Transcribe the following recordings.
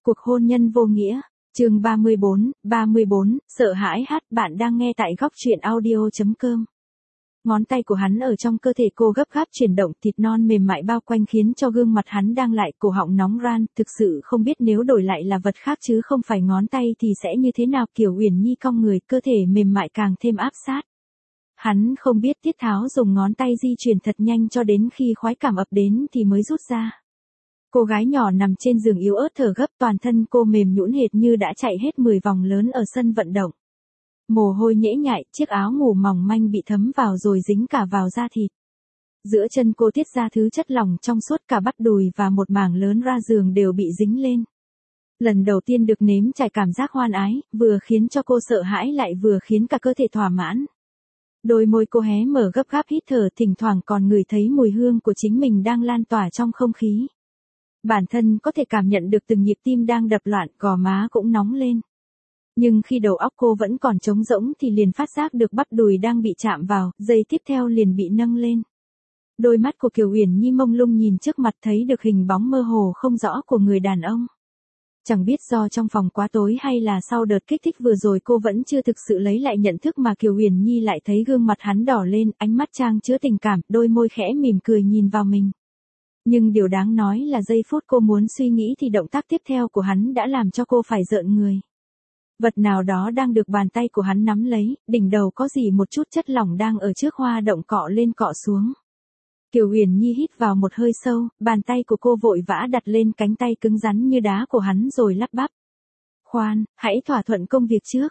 Cuộc hôn nhân vô nghĩa, chương 34, sợ hãi hát. Bạn đang nghe tại góc truyện audio.com. Ngón tay của hắn ở trong cơ thể cô gấp gáp chuyển động, thịt non mềm mại bao quanh khiến cho gương mặt hắn đang lại, cổ họng nóng ran, thực sự không biết nếu đổi lại là vật khác chứ không phải ngón tay thì sẽ như thế nào. Kiều Uyển Nhi cong người, cơ thể mềm mại càng thêm áp sát. Hắn không biết tiết tháo, dùng ngón tay di chuyển thật nhanh cho đến khi khoái cảm ập đến thì mới rút ra. Cô gái nhỏ nằm trên giường yếu ớt thở gấp, toàn thân cô mềm nhũn hệt như đã chạy hết 10 vòng lớn ở sân vận động. Mồ hôi nhễ nhại, chiếc áo ngủ mỏng manh bị thấm vào rồi dính cả vào da thịt. Giữa chân cô tiết ra thứ chất lỏng trong suốt, cả bắp đùi và một mảng lớn ra giường đều bị dính lên. Lần đầu tiên được nếm trải cảm giác hoan ái, vừa khiến cho cô sợ hãi lại vừa khiến cả cơ thể thỏa mãn. Đôi môi cô hé mở gấp gáp hít thở, thỉnh thoảng còn ngửi thấy mùi hương của chính mình đang lan tỏa trong không khí. Bản thân có thể cảm nhận được từng nhịp tim đang đập loạn, gò má cũng nóng lên. Nhưng khi đầu óc cô vẫn còn trống rỗng thì liền phát giác được bắp đùi đang bị chạm vào, giây tiếp theo liền bị nâng lên. Đôi mắt của Kiều Uyển Nhi mông lung nhìn trước mặt, thấy được hình bóng mơ hồ không rõ của người đàn ông. Chẳng biết do trong phòng quá tối hay là sau đợt kích thích vừa rồi cô vẫn chưa thực sự lấy lại nhận thức mà Kiều Uyển Nhi lại thấy gương mặt hắn đỏ lên, ánh mắt trang chứa tình cảm, đôi môi khẽ mỉm cười nhìn vào mình. Nhưng điều đáng nói là giây phút cô muốn suy nghĩ thì động tác tiếp theo của hắn đã làm cho cô phải rợn người. Vật nào đó đang được bàn tay của hắn nắm lấy, đỉnh đầu có gì một chút chất lỏng đang ở trước hoa động cọ lên cọ xuống. Kiều Uyển Nhi hít vào một hơi sâu, bàn tay của cô vội vã đặt lên cánh tay cứng rắn như đá của hắn rồi lắp bắp. Khoan, hãy thỏa thuận công việc trước,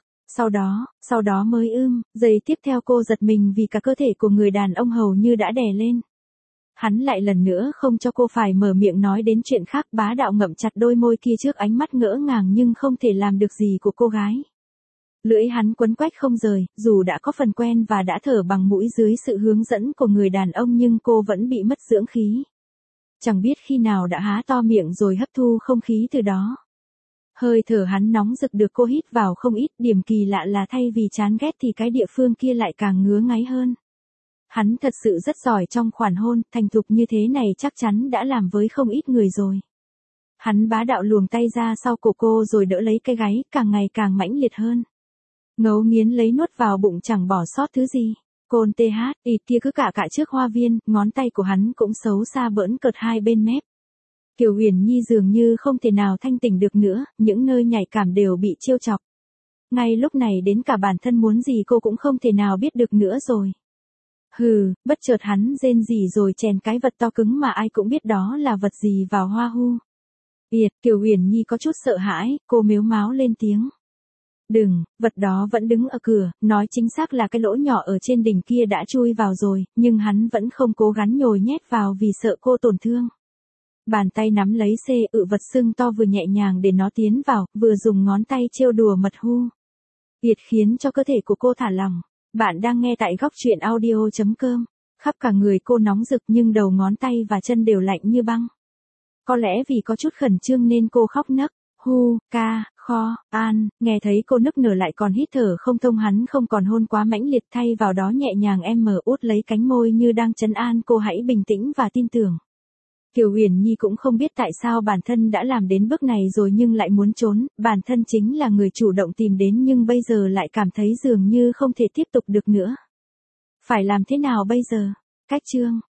sau đó mới giây tiếp theo cô giật mình vì cả cơ thể của người đàn ông hầu như đã đè lên. Hắn lại lần nữa không cho cô phải mở miệng nói đến chuyện khác, bá đạo ngậm chặt đôi môi kia trước ánh mắt ngỡ ngàng nhưng không thể làm được gì của cô gái. Lưỡi hắn quấn quách không rời, dù đã có phần quen và đã thở bằng mũi dưới sự hướng dẫn của người đàn ông nhưng cô vẫn bị mất dưỡng khí. Chẳng biết khi nào đã há to miệng rồi hấp thu không khí từ đó. Hơi thở hắn nóng rực được cô hít vào không ít, điểm kỳ lạ là thay vì chán ghét thì cái địa phương kia lại càng ngứa ngáy hơn. Hắn thật sự rất giỏi trong khoản hôn, thành thục như thế này chắc chắn đã làm với không ít người rồi. Hắn bá đạo luồng tay ra sau cổ cô rồi đỡ lấy cái gáy, càng ngày càng mãnh liệt hơn. Ngấu nghiến lấy nuốt vào bụng chẳng bỏ sót thứ gì. Côn ít kia cứ cả trước hoa viên, ngón tay của hắn cũng xấu xa bỡn cợt hai bên mép. Kiều Uyển Nhi dường như không thể nào thanh tỉnh được nữa, những nơi nhạy cảm đều bị trêu chọc. Ngay lúc này đến cả bản thân muốn gì cô cũng không thể nào biết được nữa rồi. Bất chợt hắn rên rỉ rồi chèn cái vật to cứng mà ai cũng biết đó là vật gì vào hoa hu. Kiều Uyển Nhi có chút sợ hãi, cô mếu máo lên tiếng. Đừng, vật đó vẫn đứng ở cửa, nói chính xác là cái lỗ nhỏ ở trên đỉnh kia đã chui vào rồi, nhưng hắn vẫn không cố gắng nhồi nhét vào vì sợ cô tổn thương. Bàn tay nắm lấy vật sưng to vừa nhẹ nhàng để nó tiến vào, vừa dùng ngón tay trêu đùa mật hu. Khiến cho cơ thể của cô thả lỏng. Bạn đang nghe tại góc truyện audio.com. Khắp cả người cô nóng rực nhưng đầu ngón tay và chân đều lạnh như băng. Có lẽ vì có chút khẩn trương nên cô khóc nấc. Nghe thấy cô nức nở lại còn hít thở không thông, hắn không còn hôn quá mãnh liệt, thay vào đó nhẹ nhàng út lấy cánh môi như đang trấn an cô hãy bình tĩnh và tin tưởng. Kiều Uyển Nhi cũng không biết tại sao bản thân đã làm đến bước này rồi nhưng lại muốn trốn, bản thân chính là người chủ động tìm đến nhưng bây giờ lại cảm thấy dường như không thể tiếp tục được nữa. Phải làm thế nào bây giờ? Cách chương